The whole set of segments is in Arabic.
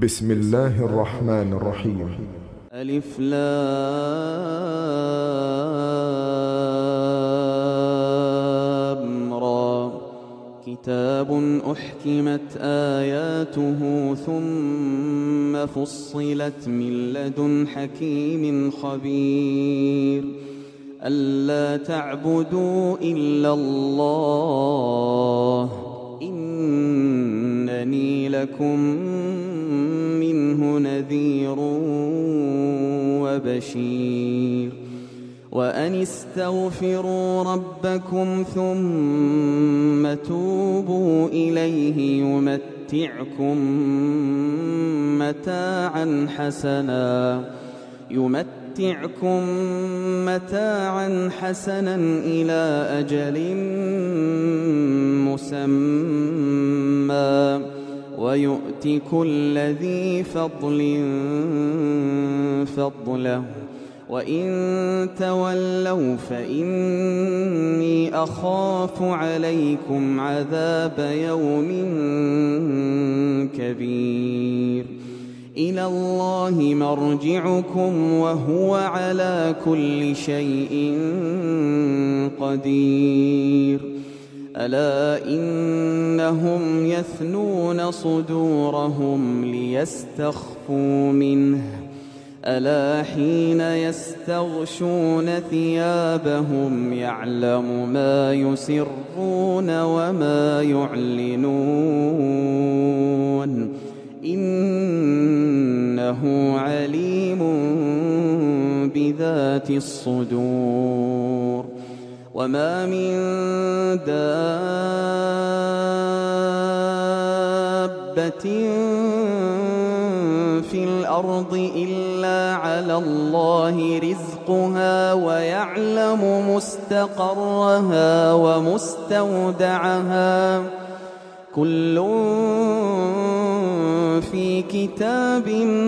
بسم الله الرحمن الرحيم. ألف لام را. كتاب أحكمت آياته ثم فصلت من لدن حكيم خبير ألا تعبدوا إلا الله إنني لكم منه نذير وبشير وأن استغفروا ربكم ثم توبوا إليه يمتعكم متاعا حسنا إلى أجل مسمى ويؤت كل ذي فضل فضله وإن تولوا فإني أخاف عليكم عذاب يوم كبير إلى الله مرجعكم وهو على كل شيء قدير ألا إنهم يثنون صدورهم ليستخفوا منه ألا حين يستغشون ثيابهم يعلم ما يسرون وما يعلنون إنه عليم بذات الصدور وما من دابة في الأرض إلا على الله رزقها ويعلم مستقرها ومستودعها كل في كتاب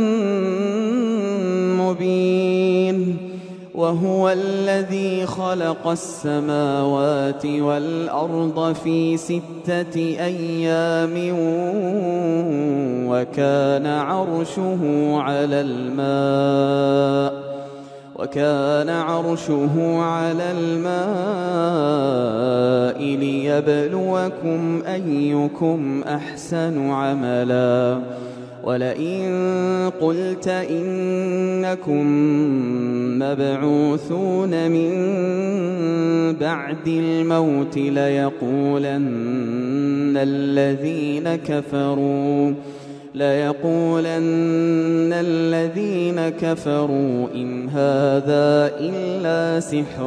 مبين وهو الذي خلق السماوات والأرض في 6 أيام وكان عرشه على الماء ليبلوكم أيكم أحسن عملا ولئن قلت إنكم مبعوثون من بعد الموت ليقولن الذين كفروا إن هذا إلا سحر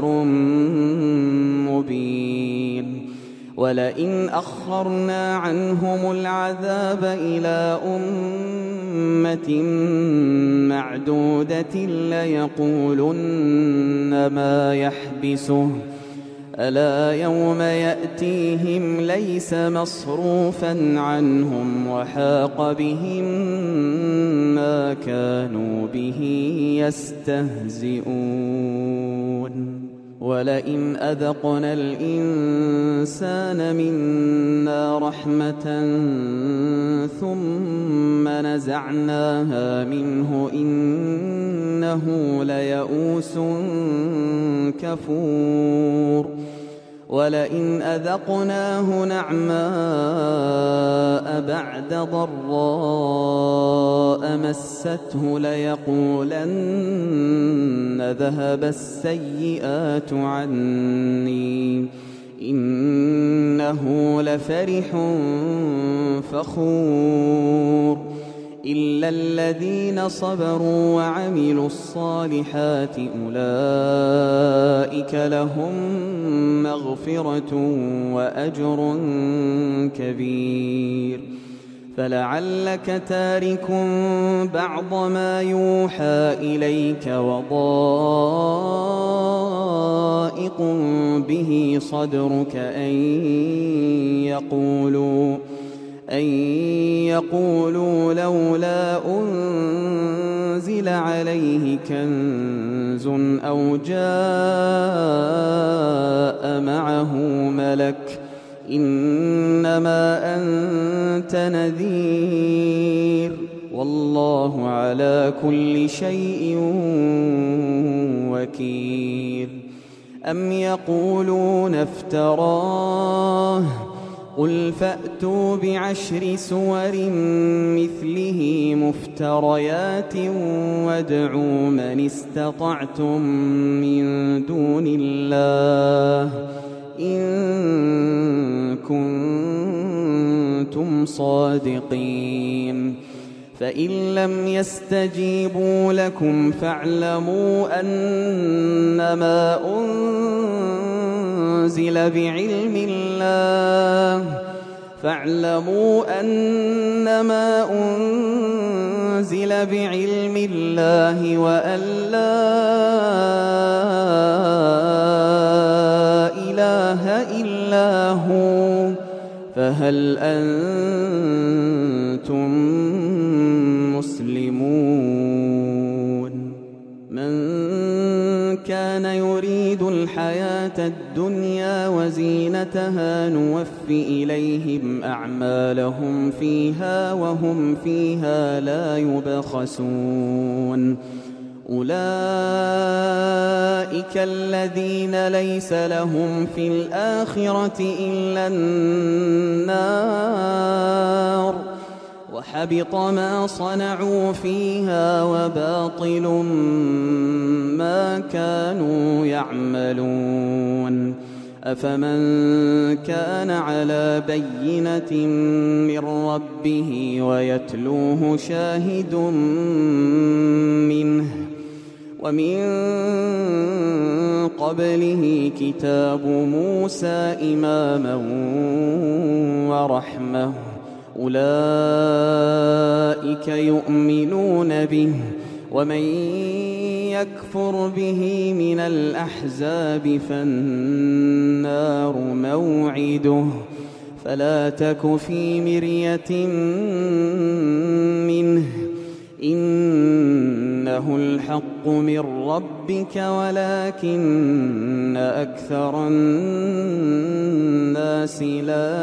مبين ولئن أخرنا عنهم العذاب إلى أمة معدودة ليقولن ما يحبسه ألا يوم يأتيهم ليس مصروفا عنهم وحاق بهم ما كانوا به يستهزئون ولئن أذقنا الإنسان منا رحمة ثم نزعناها منه إنه ليئوس كفور ولئن أذقناه نعماء بعد ضراء مسته ليقولن ذهب السيئات عني إنه لفرح فخور إلا الذين صبروا وعملوا الصالحات أولئك لهم مغفرة وأجر كبير فلعلك تارك بعض ما يوحى إليك وضائق به صدرك أن يقولوا لولا أنزل عليه كنز أو جاء معه ملك إنما أنت نذير والله على كل شيء وكيل. أم يقولون افتراه قل فأتوا بعشر سور مثله مفتريات وادعوا من استطعتم من دون الله إن كنتم صادقين. فإن لم يستجيبوا لكم فاعلموا أنما أنزل بعلم الله وأن لا إله إلا هو فهل أنتم مسلمون؟ من كان يريد الحياة الدنيا وزينتها نوف إليهم أعمالهم فيها وهم فيها لا يبخسون. أولئك الذين ليس لهم في الآخرة إلا النار وحبط ما صنعوا فيها وباطل ما كانوا يعملون. أفمن كان على بينة من ربه ويتلوه شاهد منه ومن قبله كتاب موسى إماما ورحمة أولئك يؤمنون به ومن يكفر به من الأحزاب فالنار موعده فلا تك في مرية منه إنه الحق من ربك ولكن أكثر الناس لا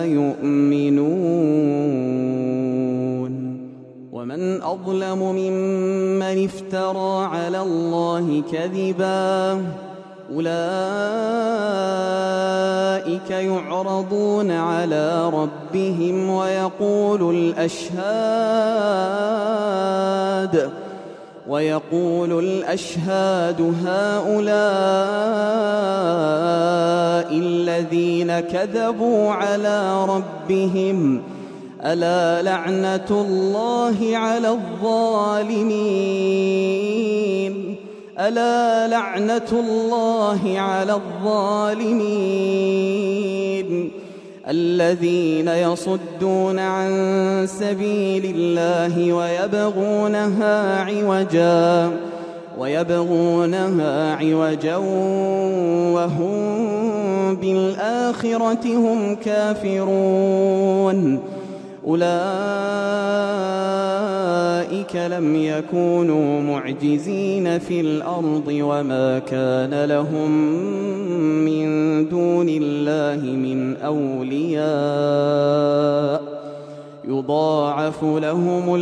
يؤمنون. ومن أظلم ممن افترى على الله كذبا أولئك يعرضون على ربهم ويقول الأشهاد هؤلاء الذين كذبوا على ربهم ألا لعنة الله على الظالمين ألا لعنة الله على الظالمين الذين يصدون عن سبيل الله ويبغونها عوجا وهم بالآخرة هم كافرون. أولئك لم يكونوا معجزين في الأرض وما كان لهم من دون الله من أولياء يضاعف لهم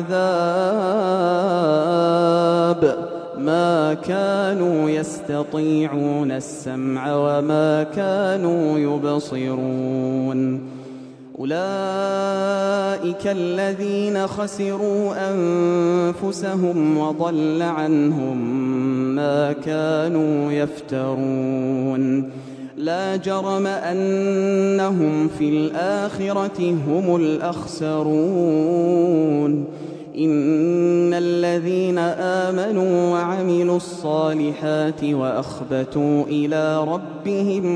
العذاب ما كانوا يستطيعون السمع وما كانوا يبصرون. أولئك الذين خسروا أنفسهم وضل عنهم ما كانوا يفترون. لا جرم أنهم في الآخرة هم الأخسرون. إن الذين آمنوا وعملوا الصالحات وأخبتوا إلى ربهم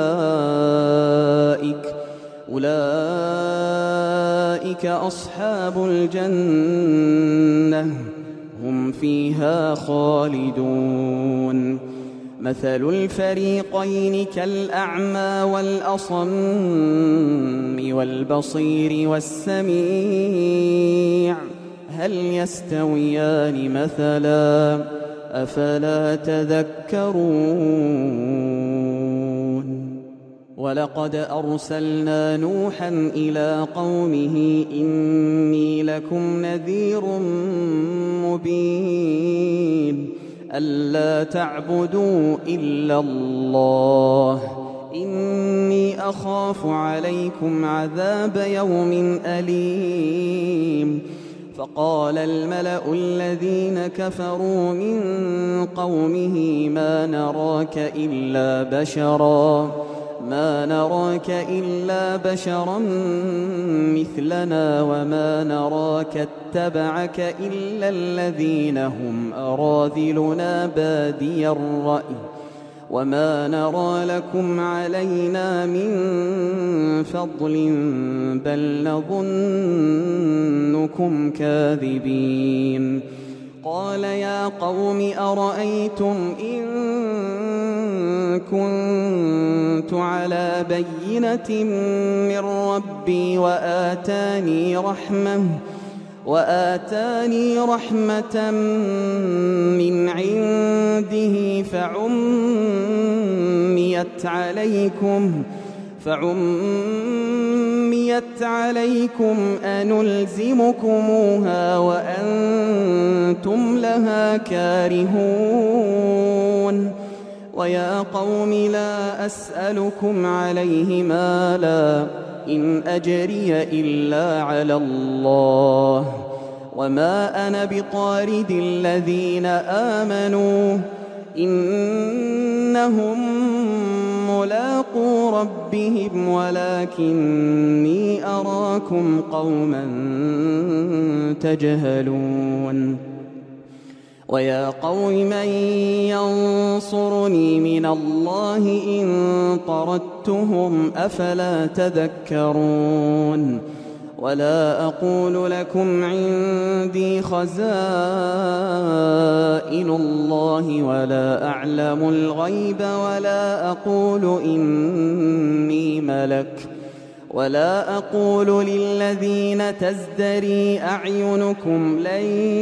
أولئك أصحاب الجنة هم فيها خالدون. مثل الفريقين كالأعمى والأصم والبصير والسميع هل يستويان مثلا أفلا تذكرون. ولقد أرسلنا نوحا إلى قومه إني لكم نذير مبين ألا تعبدوا إلا الله إني أخاف عليكم عذاب يوم أليم فقال الملأ الذين كفروا من قومه ما نراك إلا بشرا مثلنا وما نراك اتبعك إلا الذين هم أراذلنا بادي الرأي وما نرى لكم علينا من فضل بل نظنكم كاذبين قال يا قوم أرأيتم إن كنت على بينة من ربي وآتاني رحمة من عنده فعميت عليكم أنلزمكموها وأنتم لها كارهون ويا قوم لا أسألكم عليه مالا إن أجري إلا على الله وما أنا بطارد الذين آمنوا إنهم ملاقو ربهم ولكني أراكم قوما تجهلون ويا قوم من ينصرني من الله إن طردتهم أفلا تذكرون ولا أقول لكم عندي خزائن الله ولا أعلم الغيب ولا أقول إني ملك ولا أقول للذين تزدري أعينكم لن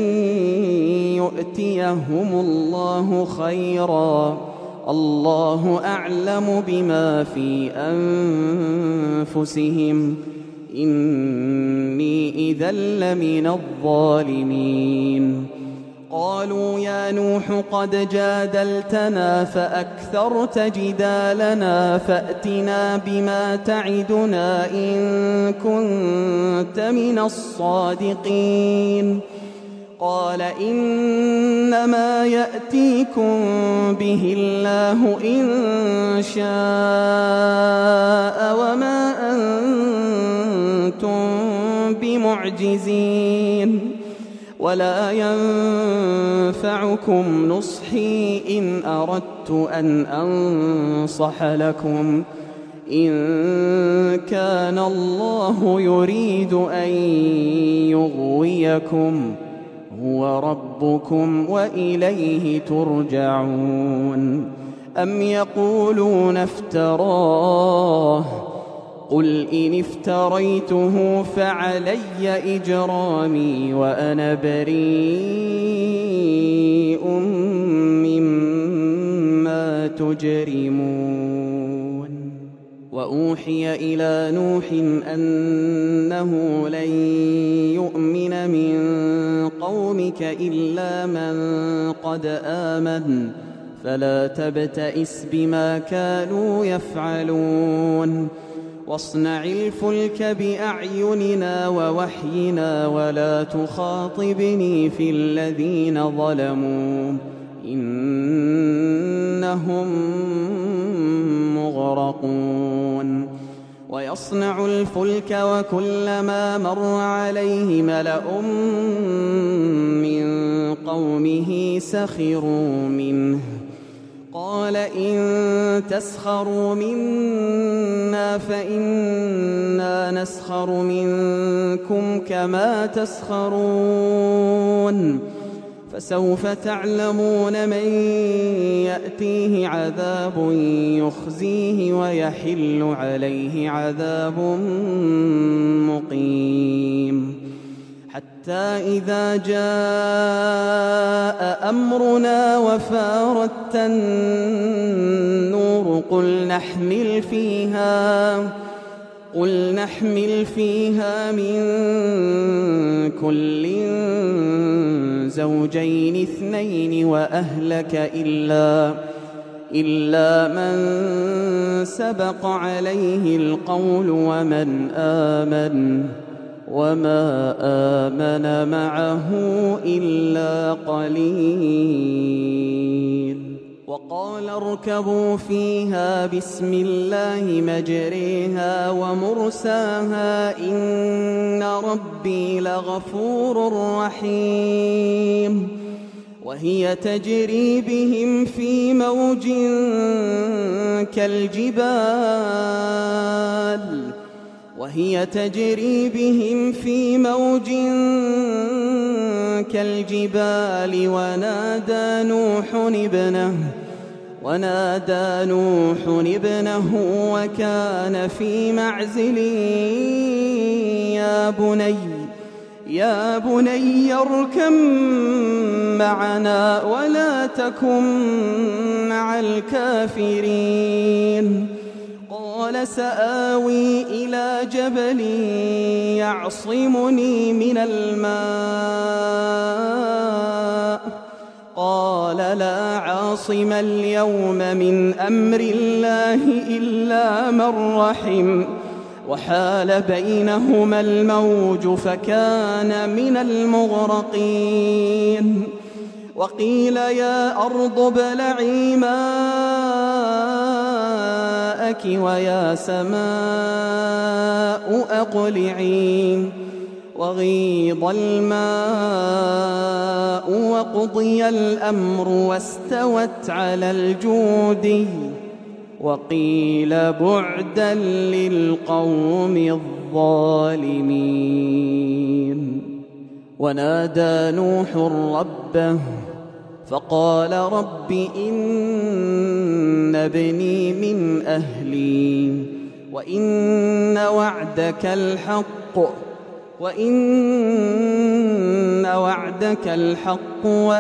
يؤتيهم الله خيرا الله أعلم بما في أنفسهم إني إذا لمن الظالمين قالوا يا نوح قد جادلتنا فأكثرت جدالنا فأتنا بما تعدنا إن كنت من الصادقين قال إنما يأتيكم به الله إن شاء وما أنتم بمعجزين ولا ينفعكم نصحي إن أردت أن أنصح لكم إن كان الله يريد أن يغويكم هو ربكم وإليه ترجعون أم يقولون افتراه قل إن افتريته فعلي إجرامي وأنا بريء مما تجرمون وأوحي إلى نوح أنه لن يؤمن من قومك إلا من قد آمن فلا تبتئس بما كانوا يفعلون واصنع الفلك بأعيننا ووحينا ولا تخاطبني في الذين ظلموا إنهم مغرقون ويصنع الفلك وكلما مر عليه ملأ من قومه سخروا منه قال إن تسخروا منا فإنا نسخر منكم كما تسخرون فسوف تعلمون من يأتيه عذاب يخزيه ويحل عليه عذاب مقيم حتى إذا جاء أمرنا وفارت النور قل نحمل فيها من كل زوجين اثنين وأهلك إلا من سبق عليه القول ومن آمن وما آمن معه إلا قليل. وقال اركبوا فيها بسم الله مجريها ومرساها إن ربي لغفور رحيم. وهي تجري بهم في موج كالجبال ونادى نوح ابنه وكان في معزل يا بني اركب معنا ولا تكن مع الكافرين. قال سآوي إلى جبل يعصمني من الماء قال لا عاصم اليوم من أمر الله إلا من رحم وحال بينهما الموج فكان من المغرقين. وقيل يا أرض ابلعي ماءك ويا سماء أقلعي وغيض الماء وقضي الأمر واستوت على الجودي وقيل بعدا للقوم الظالمين. ونادى نوح ربه فقال رب إن ابني من أهلي وإن وعدك الحق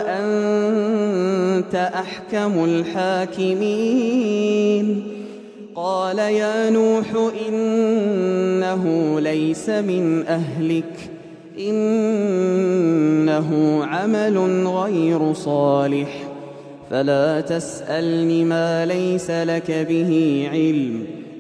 وأنت أحكم الحاكمين. قال يا نوح إنه ليس من أهلك إنه عمل غير صالح فلا تسألني ما ليس لك به علم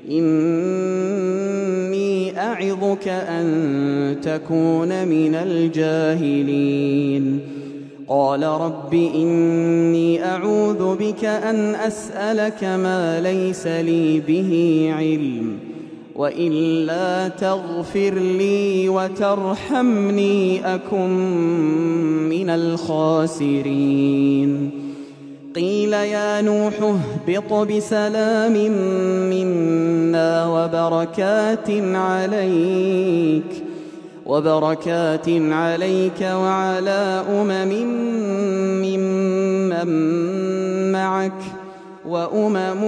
إني أعظك أن تكون من الجاهلين. قال رب إني أعوذ بك أن أسألك ما ليس لي به علم وإلا تغفر لي وترحمني أكن من الخاسرين. قيل يا نوح اهبط بسلام منا وبركات عليك وعلى ممن معك وأمم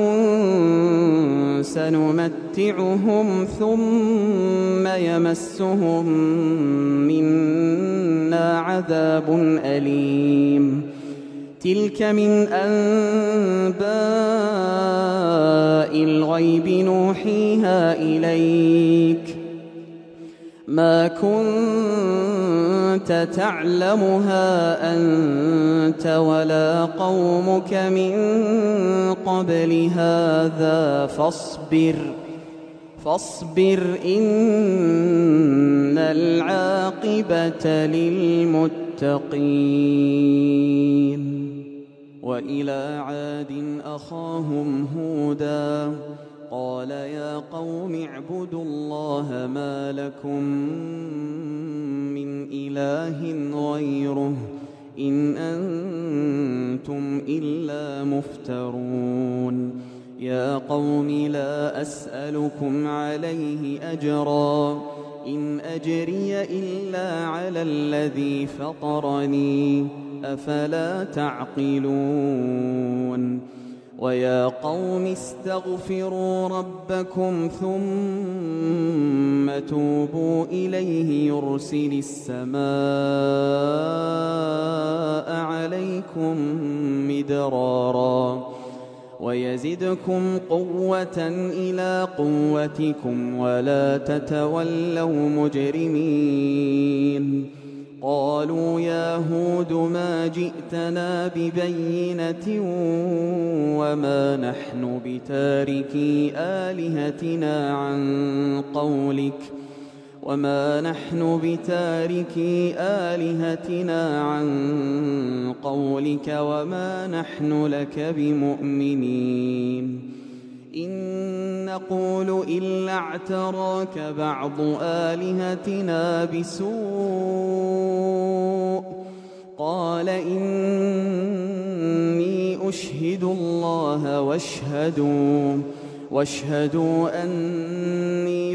سنمتعهم ثم يمسهم منا عذاب أليم. تلك من أنباء الغيب نوحيها إليك ما كنت تعلمها أنت ولا قومك من قبل هذا فاصبر إن العاقبة للمتقين. وإلى عاد أخاهم هودا قال يا قوم اعبدوا الله ما لكم من إله غيره إن أنتم إلا مفترون. يا قوم لا أسألكم عليه أجرا إن أجري إلا على الذي فطرني أفلا تعقلون. ويا قوم استغفروا ربكم ثم توبوا إليه يرسل السماء عليكم مدرارا ويزدكم قوة إلى قوتكم ولا تتولوا مجرمين. قالوا يا هود ما جئتنا ببينة وما نحن بتاركي آلهتنا عن قولك وما نحن لك بمؤمنين. إن نقول إلا اعتراك بعض آلهتنا بسوء قال إني أشهد الله واشهدوا أني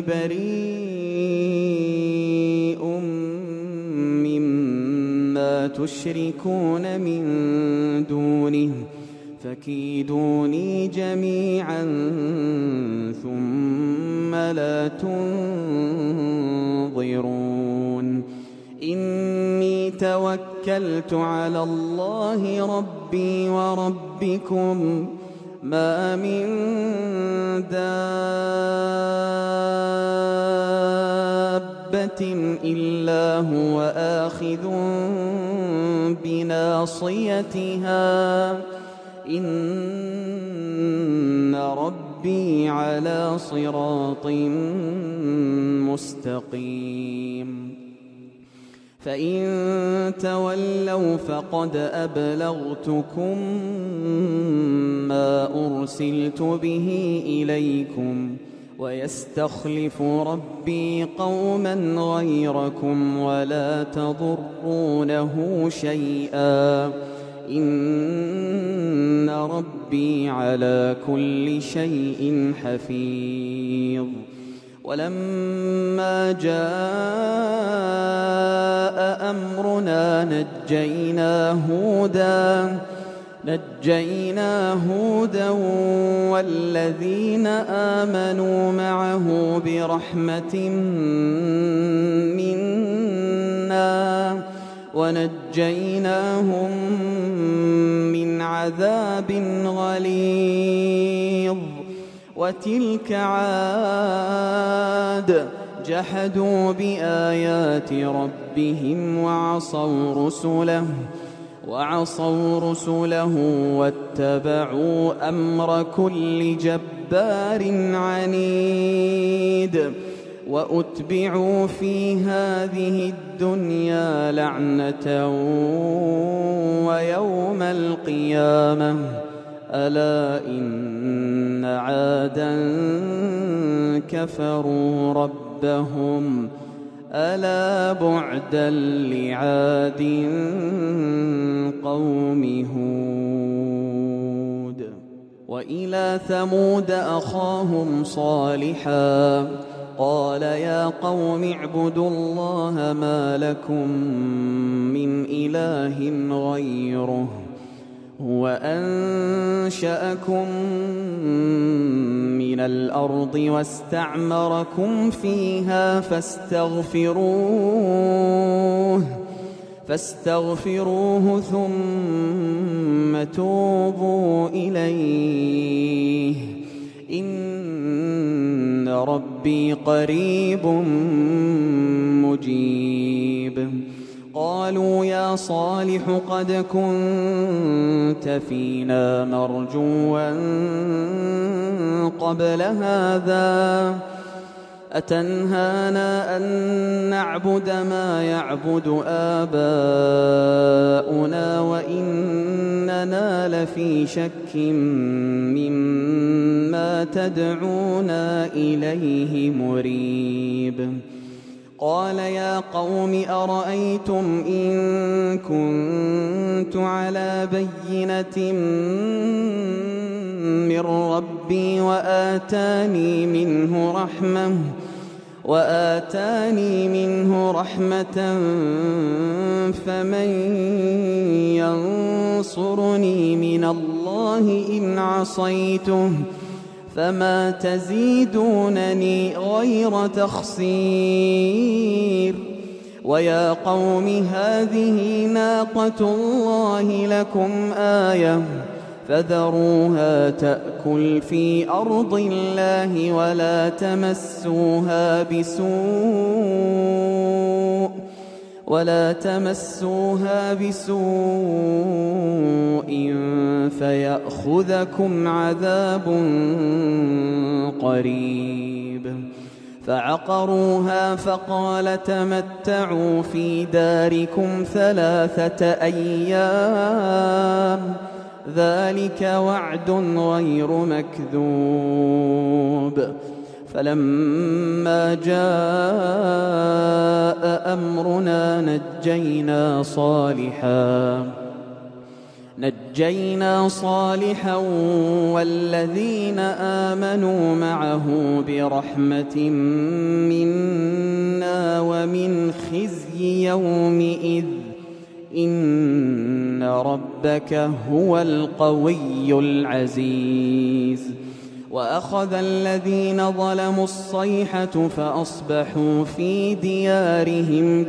بريء مما تشركون من دونه فكيدوني جميعا ثم لا تنظرون. إني توكلت على الله ربي وربكم ما من دابة إلا هو آخذ بناصيتها إن ربي على صراط مستقيم. فإن تولوا فقد أبلغتكم ما أرسلت به إليكم ويستخلف ربي قوما غيركم ولا تضرونه شيئا إن ربي على كل شيء حفيظ. ولما جاء أمرنا نجينا هودا والذين آمنوا معه برحمة منا ونجيناهم من عذاب غليظ. وتلك عاد جحدوا بآيات ربهم وعصوا رسله واتبعوا أمر كل جبار عنيد. وأتبعوا في هذه الدنيا لعنة ويوم القيامة ألا إن عادا كفروا ربهم ألا بعدا لعاد قوم هود. وإلى ثمود أخاهم صالحا قال يا قوم اعبدوا الله ما لكم من إله غيره هو أنشأكم من الأرض واستعمركم فيها فاستغفروه ثم توبوا إليه إن ربي قريب مجيب. قالوا يا صالح قد كنت فينا مرجوا قبل هذا أتنهانا أن نعبد ما يعبد آباؤنا وإننا لفي شك مما تدعونا إليه مريب. قال يا قوم أرأيتم إن كنت على بينة من ربي وآتاني منه رحمة وآتاني منه رحمة فمن ينصرني من الله إن عصيته فما تزيدونني غير تخسير ويا قوم هذه ناقة الله لكم آية فذروها تأكل في أرض الله ولا تمسوها بسوء فيأخذكم عذاب قريب فعقروها فقال تمتعوا في داركم 3 أيام ذلك وعد غير مكذوب فلما جاء أمرنا نجينا صالحا والذين آمنوا معه برحمة منا ومن خزي يومئذ إن ربك هو القوي العزيز وأخذ الذين ظلموا الصيحة فأصبحوا في ديارهم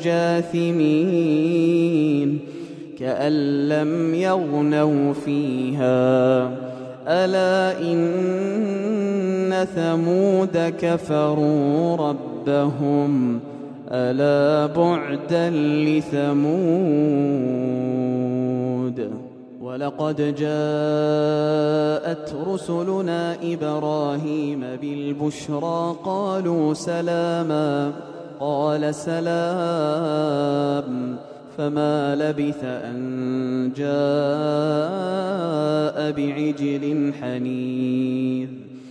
جاثمين كأن لم يغنوا فيها ألا إن ثمود كفروا ربهم ألا بعدا لثمود ولقد جاءت رسلنا إبراهيم بالبشرى قالوا سلاما قال سلام فما لبث أن جاء بعجل حنيذ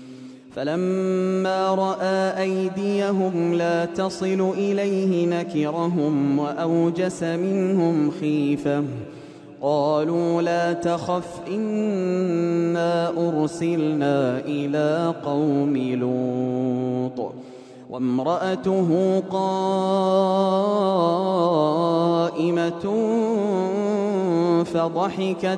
فلما رأى أيديهم لا تصل إليه نكرهم وأوجس منهم خيفة قالوا لا تخف إنا أرسلنا إلى قوم لوط وامرأته قائمة فضحكت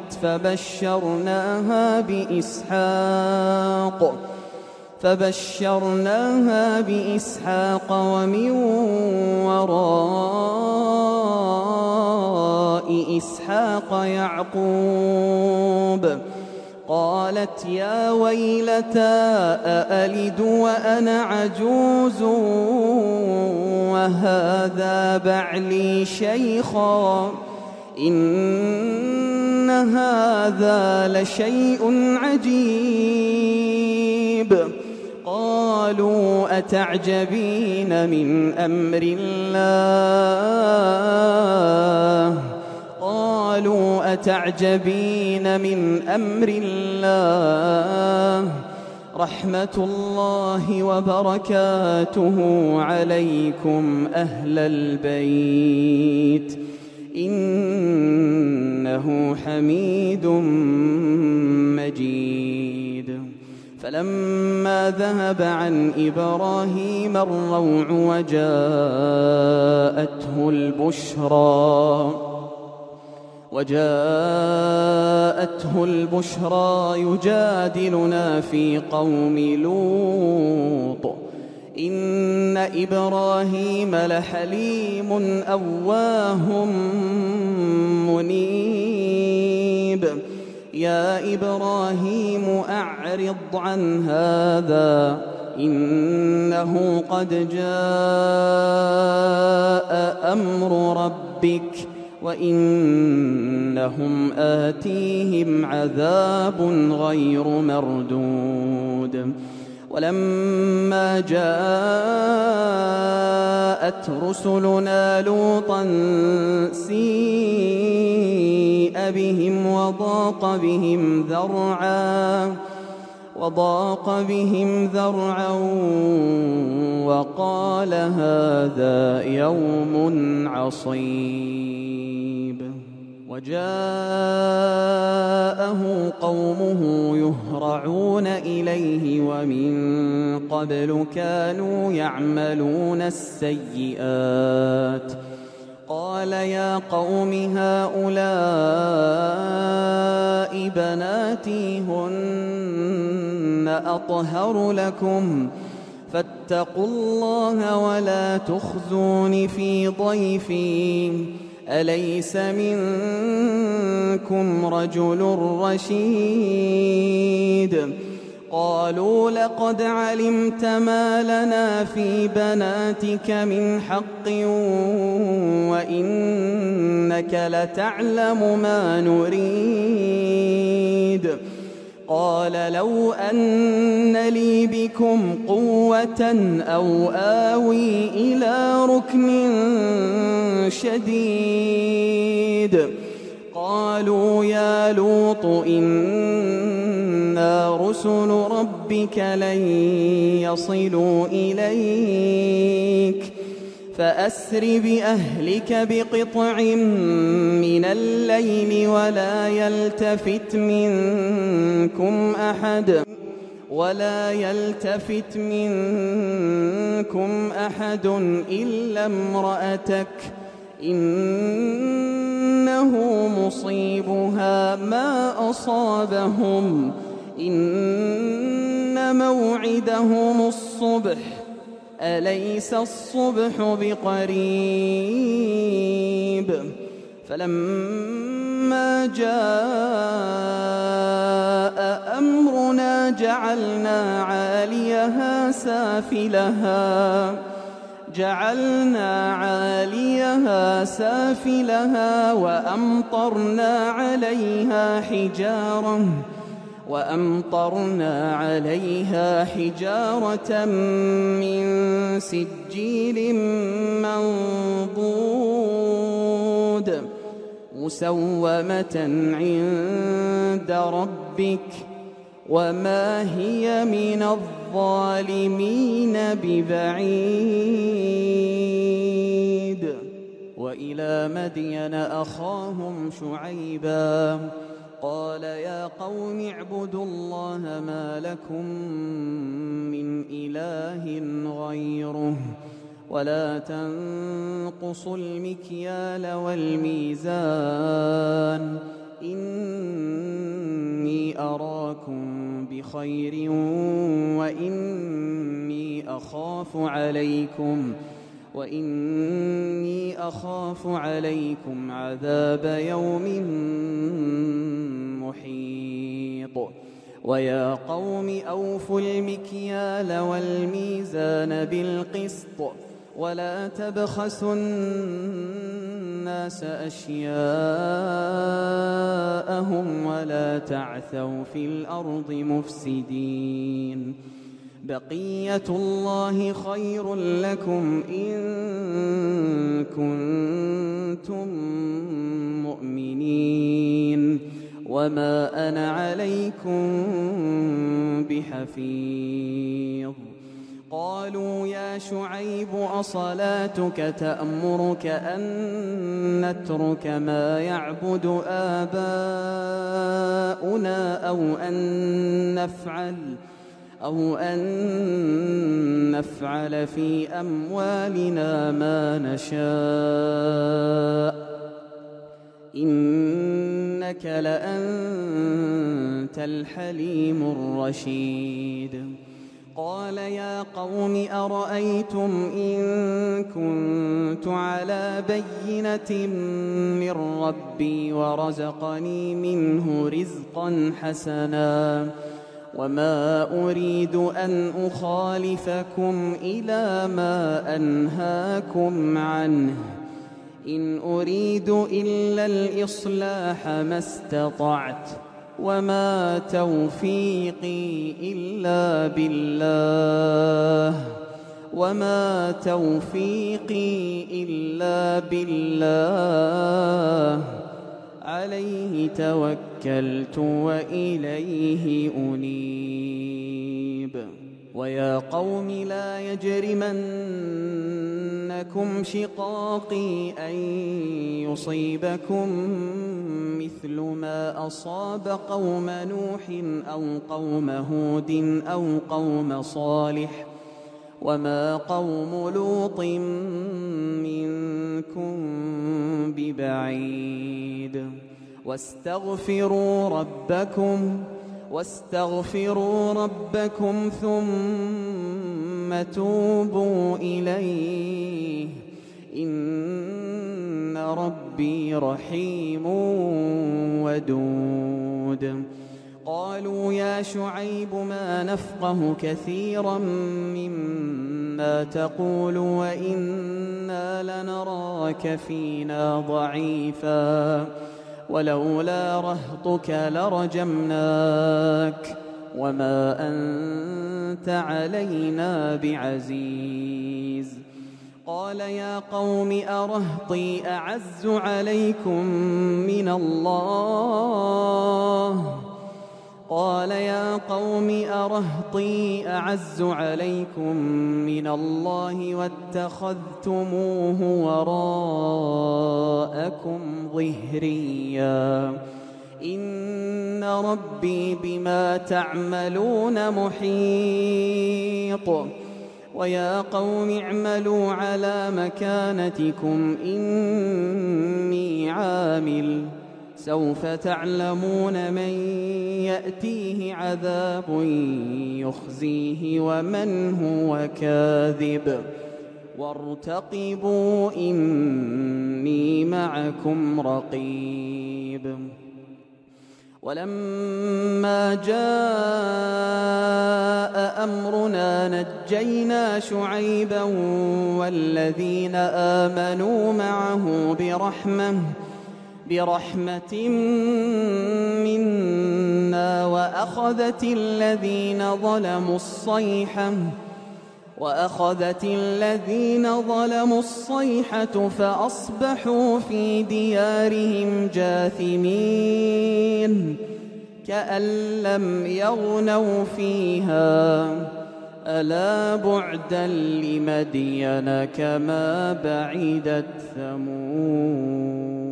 فبشرناها بإسحاق ومن وراء إسحاق يعقوب قالت يا ويلتى أألد وأنا عجوز وهذا بعلي شيخا إن هذا لشيء عجيب قالوا أتعجبين من أمر الله رحمة الله وبركاته عليكم أهل البيت إنه حميد مجيد فلما ذهب عن إبراهيم الروع وجاءته البشرى يجادلنا في قوم لوط إن إبراهيم لحليم أواه منيب يا إبراهيم أعرض عن هذا إنه قد جاء أمر ربك وإنهم آتيهم عذاب غير مردود ولما جاءت رسلنا لوطا سيء بهم وضاق بهم ذرعا وقال هذا يوم عصيب وجاءه قومه يهرعون إليه ومن قبل كانوا يعملون السيئات. قال يا قوم هؤلاء بناتي هن أطهر لكم فاتقوا الله ولا تخزون في ضيفي أليس منكم رجل رشيد. قالوا لقد علمت ما لنا في بناتك من حق وإنك لتعلم ما نريد. قال لو أن لي بكم قوة أو آوي إلى ركن شديد. قالوا يا لوط إنا رسل ربك لن يصلوا إليك فأسر بأهلك بقطع من الليل ولا يلتفت منكم أحد إلا امرأتك إنه مصيبها ما أصابهم إن موعدهم الصبح أليس الصبح بقريب. فلما جاء أمرنا جعلنا عاليها سافلها وأمطرنا عليها حجارة من سجيل منضود مسومة عند ربك وما هي من الظالمين ببعيد. وإلى مدين أخاهم شعيبا قال يا قوم اعبدوا الله ما لكم من إله غيره ولا تنقصوا المكيال والميزان إني أراكم بخير وإني أخاف عليكم عذاب يوم محيط. ويا قوم أوفوا المكيال والميزان بالقسط ولا تبخسوا الناس أشياءهم ولا تعثوا في الأرض مفسدين. بقية الله خير لكم إن كنتم مؤمنين وما أنا عليكم بحفيظ. قالوا يا شعيب أصلاتك تأمرك أن نترك ما يعبد آباؤنا أو أن نفعل في أموالنا ما نشاء إنك لأنت الحليم الرشيد. قال يا قوم أرأيتم إن كنت على بينة من ربي ورزقني منه رزقا حسنا وما أريد أن أخالفكم إلى ما أنهاكم عنه إن أريد إلا الإصلاح ما استطعت وما توفيقي إلا بالله عليه توكلت وإليه أنيب. ويا قوم لا يجرمنكم شقاقي أن يصيبكم مثل ما أصاب قوم نوح أو قوم هود أو قوم صالح وما قوم لوط منكم ببعيد واستغفروا ربكم ثم توبوا إليه إن ربي رحيم ودود. قالوا يا شعيب ما نفقه كثيرا مما تقول وإنا لنراك فينا ضعيفا ولولا رهطك لرجمناك وما أنت علينا بعزيز. قال يا قوم أرهطي أعز عليكم من الله واتخذتموه وراءكم ظهريا إن ربي بما تعملون محيط. ويا قوم اعملوا على مكانتكم إني عامل سوف تعلمون من يأتيه عذاب يخزيه ومن هو كاذب وارتقبوا إني معكم رقيب. ولما جاء أمرنا نجينا شعيبا والذين آمنوا معه برحمة منا وأخذت الذين ظلموا الصيحة فأصبحوا في ديارهم جاثمين كأن لم يغنوا فيها ألا بعدا لمدين كما بعدت ثمود.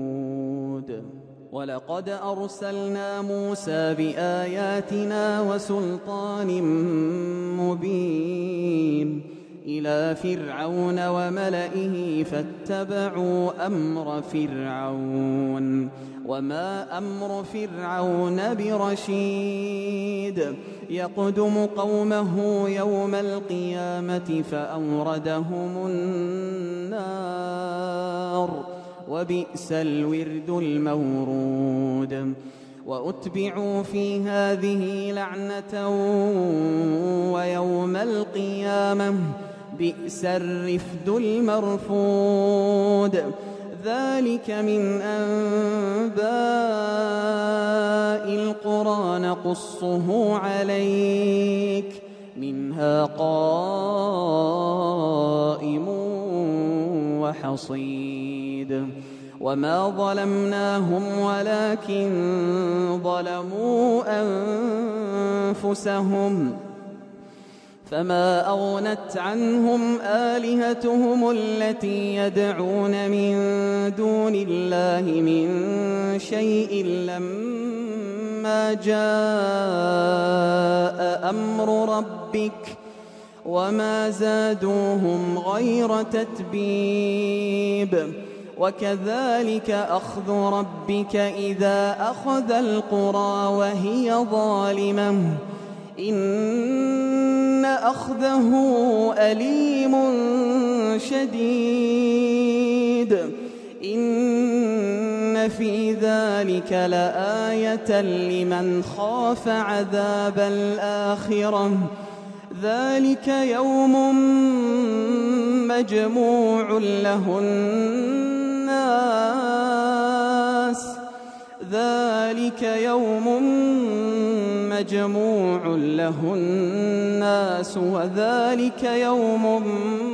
ولقد أرسلنا موسى بآياتنا وسلطان مبين إلى فرعون وملئه فاتبعوا أمر فرعون وما أمر فرعون برشيد يقدم قومه يوم القيامة فأوردهم النار وبئس الورد المورود. وأتبعوا في هذه لعنة ويوم القيامة بئس الرفد المرفود. ذلك من أنباء القرى نقصه عليك منها قائم وحصيد. وما ظلمناهم ولكن ظلموا أنفسهم فما أغنت عنهم آلهتهم التي يدعون من دون الله من شيء لما جاء أمر ربك وما زادوهم غير تتبيب. وكذلك أخذ ربك إذا أخذ القرى وهي ظالمة إن أخذه أليم شديد. إن في ذلك لآية لمن خاف عذاب الآخرة ذلك يوم مجموع له الناس وذلك يوم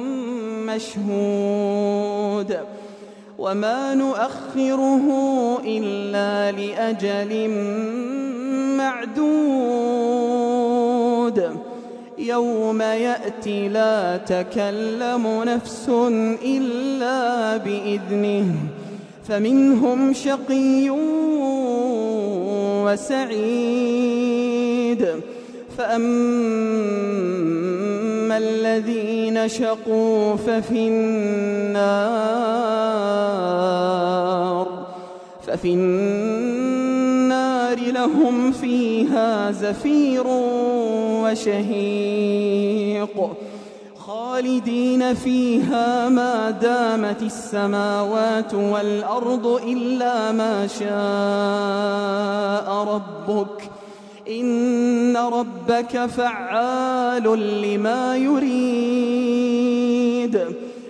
مشهود. وما نؤخره إلا لأجل معدود يوم يأتي لا تكلم نفس إلا بإذنه فمنهم شقي وسعيد فأما الذين شقوا ففي النار لهم فيها زفير وشهيق خالدين فيها ما دامت السماوات والأرض إلا ما شاء ربك إن ربك فعال لما يريد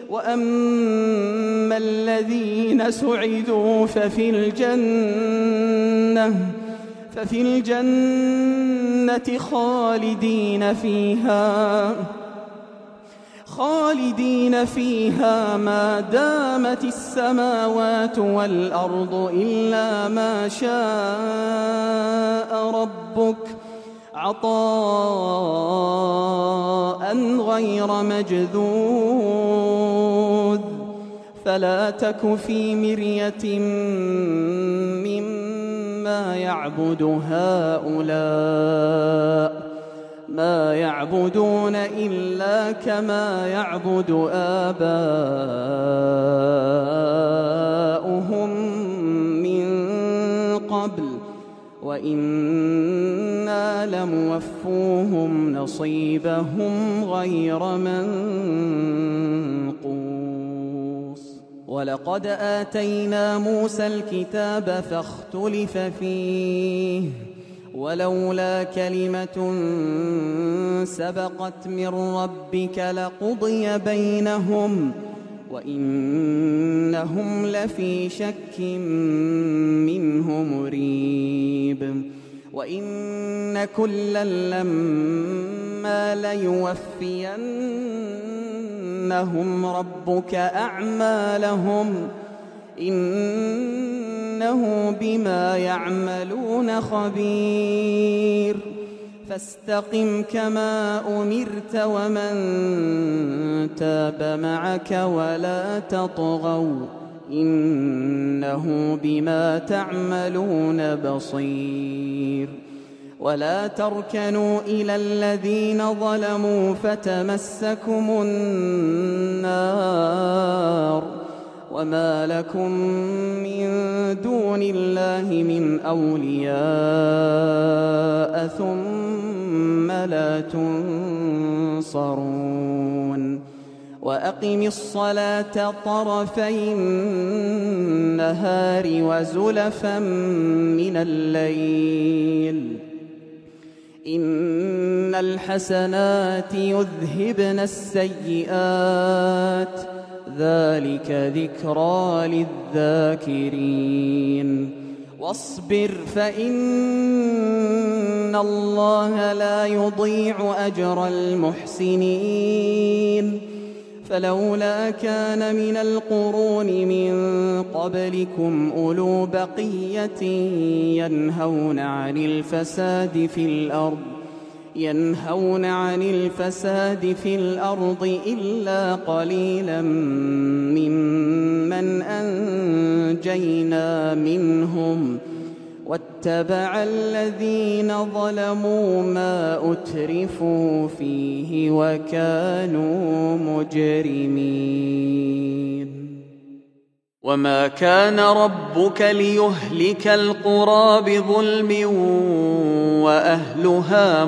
وأما الذين سعدوا ففي الجنة خالدين فيها ما دامت السماوات والأرض إلا ما شاء ربك عطاء غير مجذوذ فلا تك في مرية مما يعبد هؤلاء ما يعبدون إلا كما يعبد آباؤهم من قبل وإنا لموفوهم نصيبهم غير منقوص ولقد آتينا موسى الكتاب فاختلف فيه ولولا كلمة سبقت من ربك لقضي بينهم وإنهم لفي شك منه مريب وإن كلا لما ليوفينهم ربك أعمالهم إنه بما يعملون خبير فاستقم كما أمرت ومن تاب معك ولا تطغوا إنه بما تعملون بصير ولا تركنوا إلى الذين ظلموا فتمسكم النار وما لكم من دون الله من أولياء ثم لا تنصرون وأقم الصلاة طرفي النهار وزلفا من الليل إن الحسنات يذهبن السيئات ذلك ذكرى للذاكرين واصبر فإن الله لا يضيع أجر المحسنين فلولا كان من القرون من قبلكم أولو بقية ينهون عن الفساد في الأرض إلا قليلا ممن أنجينا منهم واتبع الذين ظلموا ما أترفوا فيه وكانوا مجرمين وما كان ربك ليهلك القرى بظلم وأهلها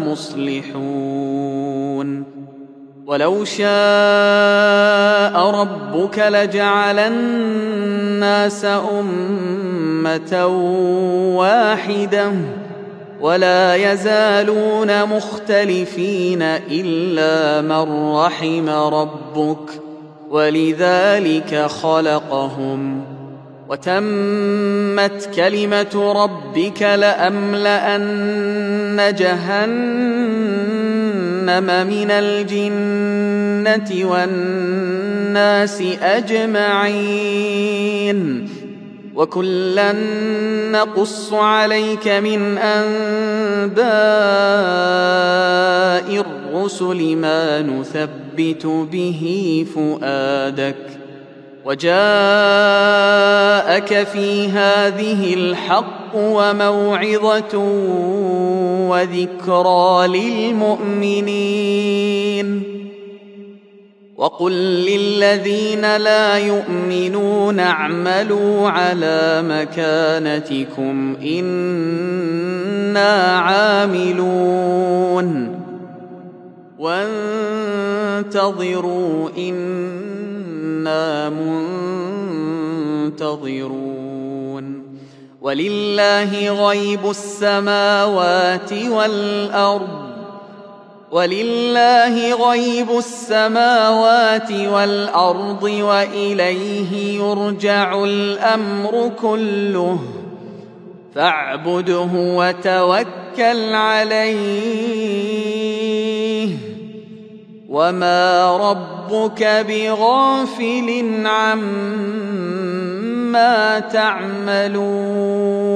مصلحون ولو شاء ربك لجعل الناس أمة واحدة ولا يزالون مختلفين إلا من رحم ربك ولذلك خلقهم وتمت كلمة ربك لأملأن جهنم من الجنة والناس أجمعين وكلا نقص عليك من أنباء الرسل ما نثبت به فؤادك وجاءك في هذه الحق وموعظة وذكرى للمؤمنين وقل للذين لا يؤمنون اعملوا على مكانتكم إنا عاملون وانتظروا إنا منتظرون ولله غيب السماوات والأرض وإليه يرجع الأمر كله فاعبده وتوكل عليه وما ربك بغافل عما تعملون